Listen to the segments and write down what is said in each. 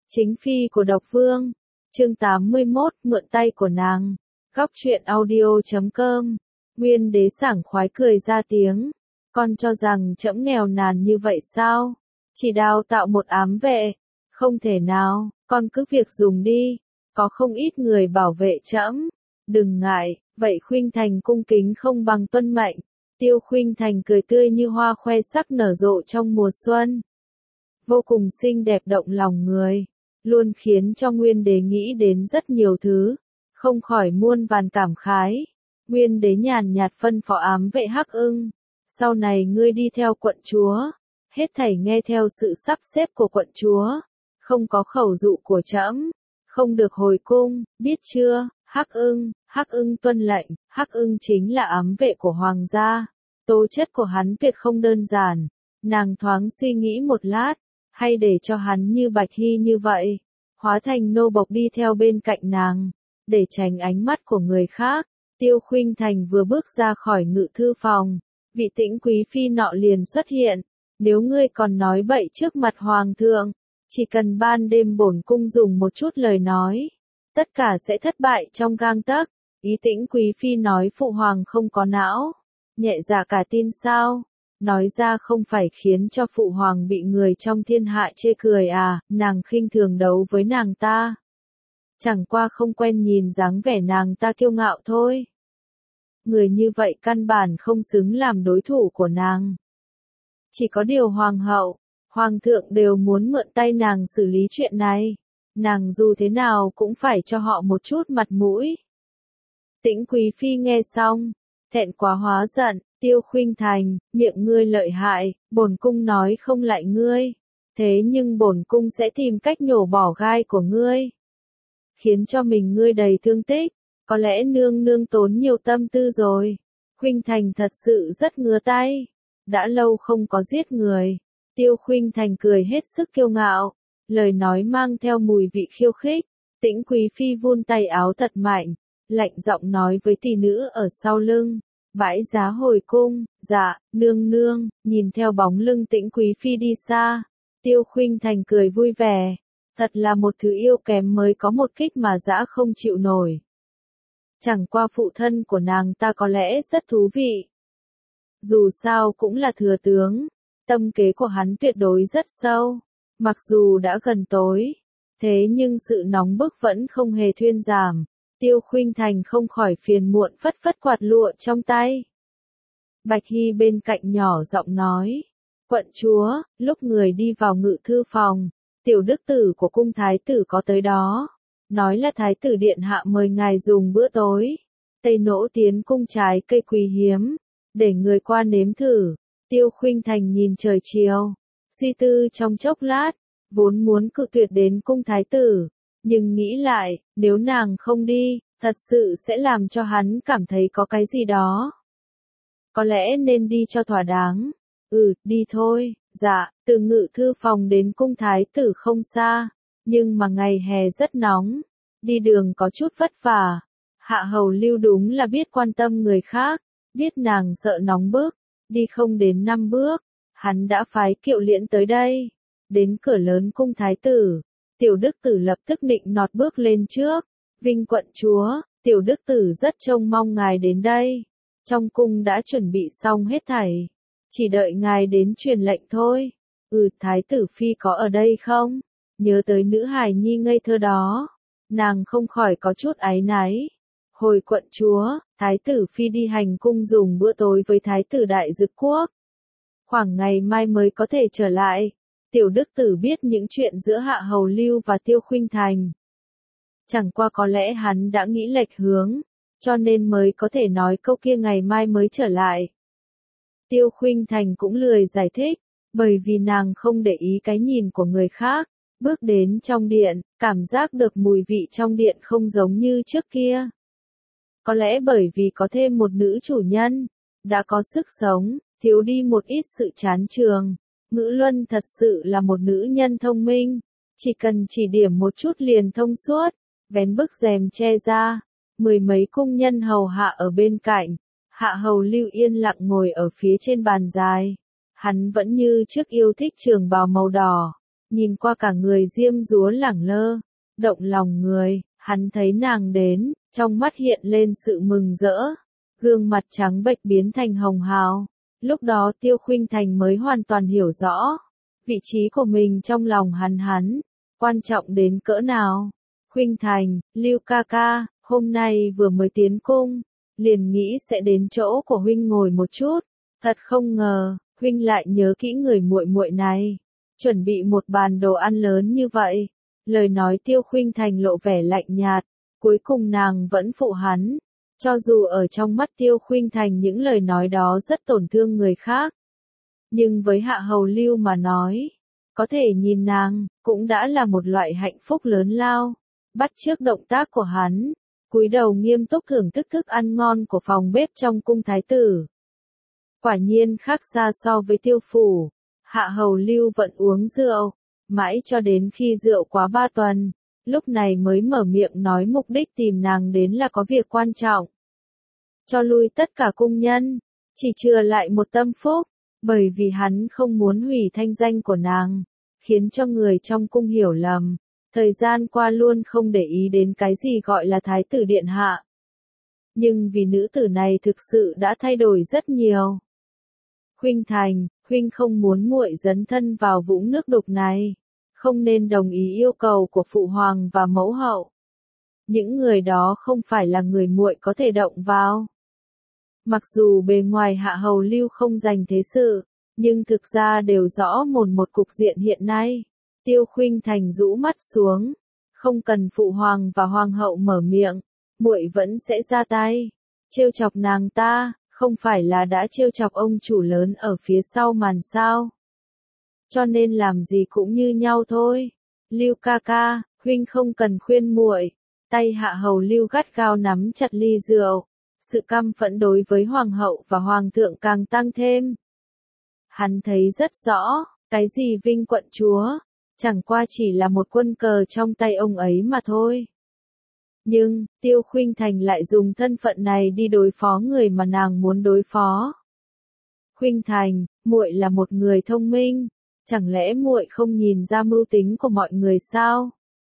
Chính phi của độc vương. Chương 81, mượn tay của nàng. Góc truyện audio.com. Nguyên đế sảng khoái cười ra tiếng. Con cho rằng trẫm nghèo nàn như vậy sao? Chỉ đào tạo một ám vệ. Không thể nào, con cứ việc dùng đi. Có không ít người bảo vệ trẫm. Đừng ngại, vậy Khuynh Thành cung kính không bằng tuân mệnh. Tiêu Khuynh Thành cười tươi như hoa khoe sắc nở rộ trong mùa xuân. Vô cùng xinh đẹp động lòng người, luôn khiến cho Nguyên đế nghĩ đến rất nhiều thứ, không khỏi muôn vàn cảm khái. Nguyên đế nhàn nhạt phân phó ám vệ Hắc Ưng, sau này ngươi đi theo quận chúa, hết thảy nghe theo sự sắp xếp của quận chúa, không có khẩu dụ của trẫm, không được hồi cung, biết chưa? Hắc Ưng tuân lệnh. Hắc Ưng chính là ám vệ của hoàng gia, tố chất của hắn tuyệt không đơn giản. Nàng thoáng suy nghĩ một lát, hay để cho hắn như Bạch Hy như vậy, hóa thành nô bộc đi theo bên cạnh nàng, để tránh ánh mắt của người khác. Tiêu Khuynh Thành vừa bước ra khỏi ngự thư phòng, vị Tĩnh quý phi nọ liền xuất hiện. Nếu ngươi còn nói bậy trước mặt hoàng thượng, chỉ cần ban đêm bổn cung dùng một chút lời nói, tất cả sẽ thất bại trong gang tấc. Ý Tĩnh quý phi nói phụ hoàng không có não, nhẹ dạ cả tin sao? Nói ra không phải khiến cho phụ hoàng bị người trong thiên hạ chê cười à? Nàng khinh thường đấu với nàng ta. Chẳng qua không quen nhìn dáng vẻ nàng ta kiêu ngạo thôi. Người như vậy căn bản không xứng làm đối thủ của nàng. Chỉ có điều hoàng hậu, hoàng thượng đều muốn mượn tay nàng xử lý chuyện này. Nàng dù thế nào cũng phải cho họ một chút mặt mũi. Tĩnh quý phi nghe xong, thẹn quá hóa giận. Tiêu Khuynh Thành, miệng ngươi lợi hại, bổn cung nói không lại ngươi. Thế nhưng bổn cung sẽ tìm cách nhổ bỏ gai của ngươi, khiến cho mình ngươi đầy thương tích. Có lẽ nương nương tốn nhiều tâm tư rồi. Khuynh Thành thật sự rất ngứa tay. Đã lâu không có giết người. Tiêu Khuynh Thành cười hết sức kiêu ngạo, lời nói mang theo mùi vị khiêu khích. Tĩnh quý phi vun tay áo thật mạnh, lạnh giọng nói với tỷ nữ ở sau lưng. Bãi giá hồi cung. Dạ, nương nương. Nhìn theo bóng lưng Tĩnh quý phi đi xa, Tiêu Khuynh Thành cười vui vẻ. Thật là một thứ yêu kém mới có một kích mà dã không chịu nổi. Chẳng qua phụ thân của nàng ta có lẽ rất thú vị. Dù sao cũng là thừa tướng, tâm kế của hắn tuyệt đối rất sâu. Mặc dù đã gần tối, thế nhưng sự nóng bức vẫn không hề thuyên giảm. Tiêu Khuynh Thành không khỏi phiền muộn phất phất quạt lụa trong tay. Bạch Hy bên cạnh nhỏ giọng nói. Quận chúa, lúc người đi vào ngự thư phòng, tiểu đức tử của cung thái tử có tới đó. Nói là thái tử điện hạ mời ngài dùng bữa tối. Tây nỗ tiến cung trái cây quý hiếm, để người qua nếm thử. Tiêu Khuynh Thành nhìn trời chiều, suy tư trong chốc lát, vốn muốn cự tuyệt đến cung thái tử. Nhưng nghĩ lại, nếu nàng không đi, thật sự sẽ làm cho hắn cảm thấy có cái gì đó. Có lẽ nên đi cho thỏa đáng. Đi thôi. Dạ, từ ngự thư phòng đến cung thái tử không xa, nhưng mà ngày hè rất nóng, đi đường có chút vất vả. Hạ hầu Lưu đúng là biết quan tâm người khác, biết nàng sợ nóng bức, đi không đến 5 bước, hắn đã phái kiệu liễn tới đây. Đến cửa lớn cung thái tử, tiểu đức tử lập tức nịnh nọt bước lên trước. Vinh quận chúa, tiểu đức tử rất trông mong ngài đến đây. Trong cung đã chuẩn bị xong hết thảy, chỉ đợi ngài đến truyền lệnh thôi. Thái tử phi có ở đây không? Nhớ tới nữ hài nhi ngây thơ đó, nàng không khỏi có chút áy náy. Hồi quận chúa, thái tử phi đi hành cung dùng bữa tối với thái tử Đại Dực Quốc. Khoảng ngày mai mới có thể trở lại. Tiểu đức tử biết những chuyện giữa Hạ hầu Lưu và Tiêu Khuynh Thành. Chẳng qua có lẽ hắn đã nghĩ lệch hướng, cho nên mới có thể nói câu kia ngày mai mới trở lại. Tiêu Khuynh Thành cũng lười giải thích, bởi vì nàng không để ý cái nhìn của người khác. Bước đến trong điện, cảm giác được mùi vị trong điện không giống như trước kia. Có lẽ bởi vì có thêm một nữ chủ nhân, đã có sức sống, thiếu đi một ít sự chán chường. Ngữ Luân thật sự là một nữ nhân thông minh, chỉ cần chỉ điểm một chút liền thông suốt. Vén bức rèm che ra, 10 mấy cung nhân hầu hạ ở bên cạnh. Hạ hầu Lưu yên lặng ngồi ở phía trên bàn dài. Hắn vẫn như trước yêu thích trường bào màu đỏ, nhìn qua cả người diêm dúa lẳng lơ, động lòng người, hắn thấy nàng đến, trong mắt hiện lên sự mừng rỡ, gương mặt trắng bệch biến thành hồng hào. Lúc đó Tiêu Khuynh Thành mới hoàn toàn hiểu rõ, vị trí của mình trong lòng hắn, quan trọng đến cỡ nào. Khuynh Thành, Lưu ca ca, hôm nay vừa mới tiến cung, liền nghĩ sẽ đến chỗ của huynh ngồi một chút, thật không ngờ, huynh lại nhớ kỹ người muội muội này, chuẩn bị một bàn đồ ăn lớn như vậy. Lời nói Tiêu Khuynh Thành lộ vẻ lạnh nhạt, cuối cùng nàng vẫn phụ hắn. Cho dù ở trong mắt Tiêu Khuynh Thành những lời nói đó rất tổn thương người khác, nhưng với Hạ Hầu Lưu mà nói, có thể nhìn nàng, cũng đã là một loại hạnh phúc lớn lao. Bắt chước động tác của hắn, cúi đầu nghiêm túc thưởng thức thức ăn ngon của phòng bếp trong cung thái tử. Quả nhiên khác xa so với Tiêu phủ. Hạ Hầu Lưu vẫn uống rượu, mãi cho đến khi rượu quá 3 tuần, lúc này mới mở miệng nói mục đích tìm nàng đến là có việc quan trọng. Cho lui tất cả cung nhân, chỉ chừa lại một Tâm Phúc, bởi vì hắn không muốn hủy thanh danh của nàng, khiến cho người trong cung hiểu lầm. Thời gian qua luôn không để ý đến cái gì gọi là thái tử điện hạ. Nhưng vì nữ tử này thực sự đã thay đổi rất nhiều. Khuynh Thành, huynh không muốn muội dấn thân vào vũng nước đục này, không nên đồng ý yêu cầu của phụ hoàng và mẫu hậu. Những người đó không phải là người muội có thể động vào. Mặc dù bề ngoài Hạ Hầu Lưu không giành thế sự, nhưng thực ra đều rõ một cục diện hiện nay. Tiêu Khuynh Thành rũ mắt xuống, không cần phụ hoàng và hoàng hậu mở miệng, muội vẫn sẽ ra tay. Trêu chọc nàng ta, không phải là đã trêu chọc ông chủ lớn ở phía sau màn sao? Cho nên làm gì cũng như nhau thôi. Lưu ca ca, huynh không cần khuyên muội. Tay Hạ Hầu Lưu gắt gao nắm chặt ly rượu, sự căm phẫn đối với hoàng hậu và hoàng thượng càng tăng thêm. Hắn thấy rất rõ, cái gì vinh quận chúa, chẳng qua chỉ là một quân cờ trong tay ông ấy mà thôi. Nhưng, Tiêu Khuynh Thành lại dùng thân phận này đi đối phó người mà nàng muốn đối phó. Khuynh Thành, muội là một người thông minh, chẳng lẽ muội không nhìn ra mưu tính của mọi người sao?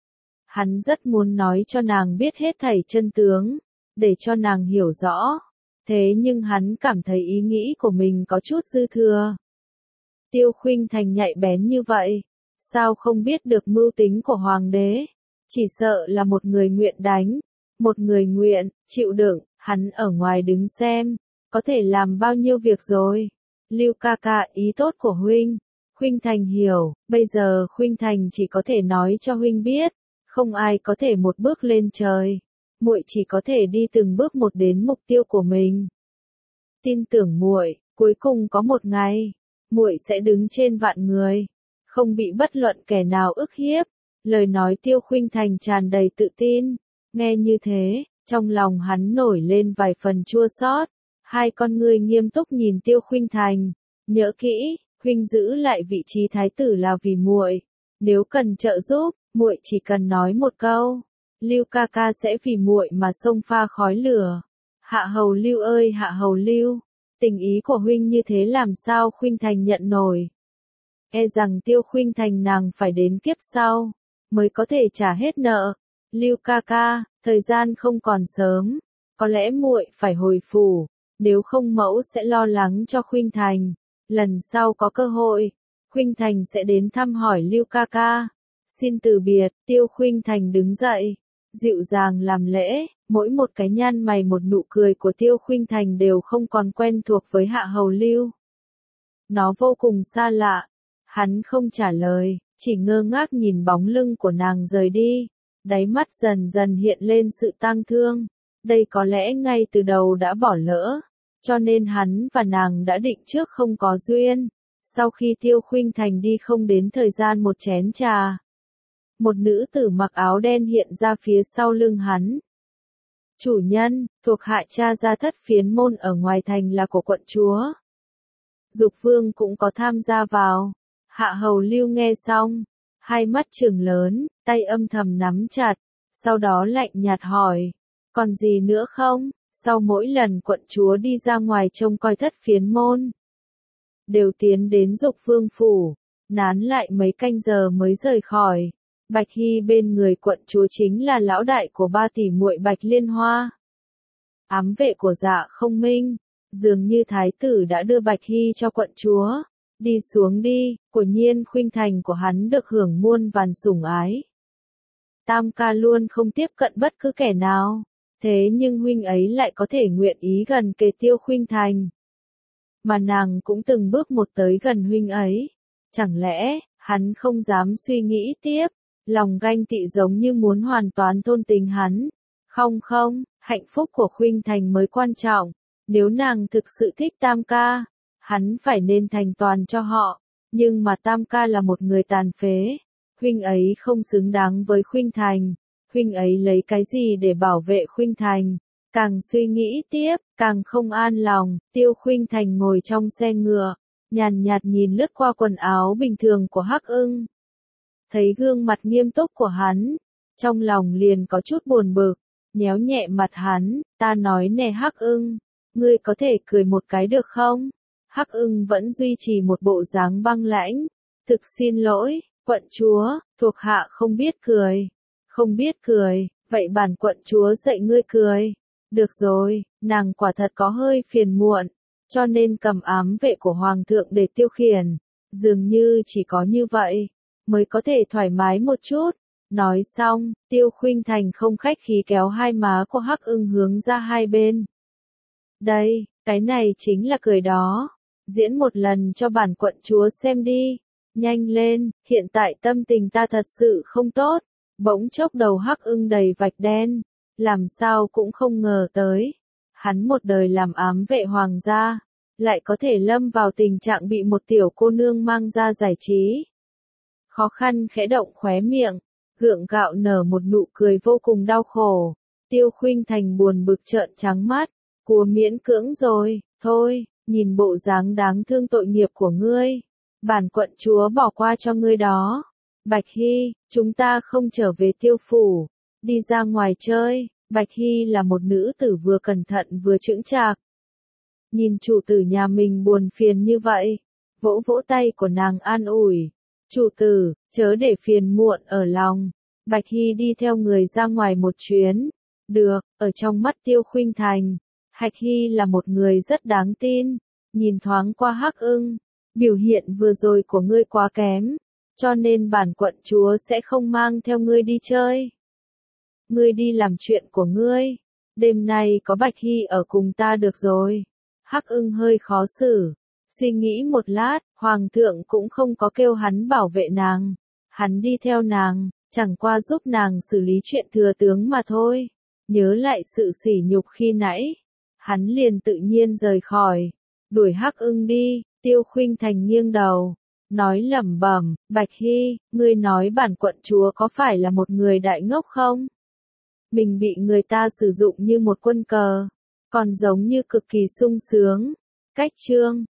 Hắn rất muốn nói cho nàng biết hết thảy chân tướng, để cho nàng hiểu rõ. Thế nhưng hắn cảm thấy ý nghĩ của mình có chút dư thừa. Tiêu Khuynh Thành nhạy bén như vậy, sao không biết được mưu tính của hoàng đế? Chỉ sợ là một người nguyện đánh, một người nguyện chịu đựng, hắn ở ngoài đứng xem, có thể làm bao nhiêu việc rồi. Lưu ca ca, ý tốt của huynh. Khuynh Thành hiểu, bây giờ Khuynh Thành chỉ có thể nói cho huynh biết, không ai có thể một bước lên trời. Muội chỉ có thể đi từng bước một đến mục tiêu của mình. Tin tưởng muội, cuối cùng có một ngày, muội sẽ đứng trên vạn người, không bị bất luận kẻ nào ức hiếp. Lời nói Tiêu Khuynh Thành tràn đầy tự tin, nghe như thế, trong lòng hắn nổi lên vài phần chua xót. Hai con ngươi nghiêm túc nhìn Tiêu Khuynh Thành, nhớ kỹ, huynh giữ lại vị trí thái tử là vì muội, nếu cần trợ giúp, muội chỉ cần nói một câu, Lưu ca ca sẽ vì muội mà xông pha khói lửa. Hạ Hầu Lưu ơi Hạ Hầu Lưu, tình ý của huynh như thế làm sao Khuynh Thành nhận nổi? E rằng Tiêu Khuynh Thành nàng phải đến kiếp sau mới có thể trả hết nợ. Lưu ca ca, thời gian không còn sớm, có lẽ muội phải hồi phủ, nếu không mẫu sẽ lo lắng cho Khuynh Thành. Lần sau có cơ hội, Khuynh Thành sẽ đến thăm hỏi Lưu ca ca. Xin từ biệt. Tiêu Khuynh Thành đứng dậy, dịu dàng làm lễ. Mỗi một cái nhăn mày một nụ cười của Tiêu Khuynh Thành đều không còn quen thuộc với Hạ Hầu Lưu. Nó vô cùng xa lạ. Hắn không trả lời, chỉ ngơ ngác nhìn bóng lưng của nàng rời đi. Đáy mắt dần dần hiện lên sự tang thương. Đây có lẽ ngay từ đầu đã bỏ lỡ, cho nên hắn và nàng đã định trước không có duyên. Sau khi Tiêu Khuynh Thành đi không đến thời gian một chén trà, một nữ tử mặc áo đen hiện ra phía sau lưng hắn. Chủ nhân, thuộc hạ cha gia Thất Phiến môn ở ngoài thành là của quận chúa. Dục Vương cũng có tham gia vào. Hạ Hầu Lưu nghe xong, hai mắt trừng lớn, tay âm thầm nắm chặt, sau đó lạnh nhạt hỏi, còn gì nữa không? Sau mỗi lần quận chúa đi ra ngoài trông coi Thất Phiến môn, đều tiến đến Dục Vương phủ, nán lại mấy canh giờ mới rời khỏi. Bạch Hy bên người quận chúa chính là lão đại của ba tỷ muội Bạch Liên Hoa. Ám vệ của Dạ Không Minh, dường như thái tử đã đưa Bạch Hy cho quận chúa. Đi xuống đi, quả nhiên khuynh thành của hắn được hưởng muôn vàn sủng ái. Tam ca luôn không tiếp cận bất cứ kẻ nào, thế nhưng huynh ấy lại có thể nguyện ý gần kề Tiêu Khuynh Thành. Mà nàng cũng từng bước một tới gần huynh ấy. Chẳng lẽ, hắn không dám suy nghĩ tiếp, lòng ganh tị giống như muốn hoàn toàn thôn tính hắn. Không không, hạnh phúc của Khuynh Thành mới quan trọng, nếu nàng thực sự thích Tam ca, hắn phải nên thành toàn cho họ, nhưng mà Tam ca là một người tàn phế, huynh ấy không xứng đáng với Khuynh Thành, huynh ấy lấy cái gì để bảo vệ Khuynh Thành? Càng suy nghĩ tiếp, càng không an lòng. Tiêu Khuynh Thành ngồi trong xe ngựa, nhàn nhạt nhìn lướt qua quần áo bình thường của Hắc Ưng. Thấy gương mặt nghiêm túc của hắn, trong lòng liền có chút buồn bực, nhéo nhẹ mặt hắn, ta nói nè Hắc Ưng, ngươi có thể cười một cái được không? Hắc Ưng vẫn duy trì một bộ dáng băng lãnh, thực xin lỗi, quận chúa, thuộc hạ không biết cười. Không biết cười, vậy bản quận chúa dạy ngươi cười. Được rồi, nàng quả thật có hơi phiền muộn, cho nên cầm ám vệ của hoàng thượng để tiêu khiển. Dường như chỉ có như vậy, mới có thể thoải mái một chút. Nói xong, Tiêu Khuynh Thành không khách khí kéo hai má của Hắc Ưng hướng ra hai bên. Đây, cái này chính là cười đó. Diễn một lần cho bản quận chúa xem đi. Nhanh lên, hiện tại tâm tình ta thật sự không tốt. Bỗng chốc đầu Hắc Ưng đầy vạch đen, làm sao cũng không ngờ tới. Hắn một đời làm ám vệ hoàng gia, lại có thể lâm vào tình trạng bị một tiểu cô nương mang ra giải trí. Khó khăn khẽ động khóe miệng, gượng gạo nở một nụ cười vô cùng đau khổ. Tiêu Khuynh Thành buồn bực trợn trắng mắt, cua miễn cưỡng rồi, thôi, nhìn bộ dáng đáng thương tội nghiệp của ngươi. Bản quận chúa bỏ qua cho ngươi đó. Bạch Hy, chúng ta không trở về Tiêu phủ, đi ra ngoài chơi. Bạch Hy là một nữ tử vừa cẩn thận vừa chững chạc. Nhìn chủ tử nhà mình buồn phiền như vậy, vỗ vỗ tay của nàng an ủi. Chủ tử, chớ để phiền muộn ở lòng. Bạch Hy đi theo người ra ngoài một chuyến. Được, ở trong mắt Tiêu Khuynh Thành, Bạch Hy là một người rất đáng tin. Nhìn thoáng qua Hắc Ưng, biểu hiện vừa rồi của ngươi quá kém, cho nên bản quận chúa sẽ không mang theo ngươi đi chơi. Ngươi đi làm chuyện của ngươi, đêm nay có Bạch Hy ở cùng ta được rồi. Hắc Ưng hơi khó xử, suy nghĩ một lát, hoàng thượng cũng không có kêu hắn bảo vệ nàng, hắn đi theo nàng, chẳng qua giúp nàng xử lý chuyện thừa tướng mà thôi. Nhớ lại sự sỉ nhục khi nãy, hắn liền tự nhiên rời khỏi, đuổi Hắc Ưng đi. Tiêu Khuynh Thành nghiêng đầu, nói lẩm bẩm, Bạch Hy, ngươi nói bản quận chúa có phải là một người đại ngốc không? Mình bị người ta sử dụng như một quân cờ, còn giống như cực kỳ sung sướng. Cách chương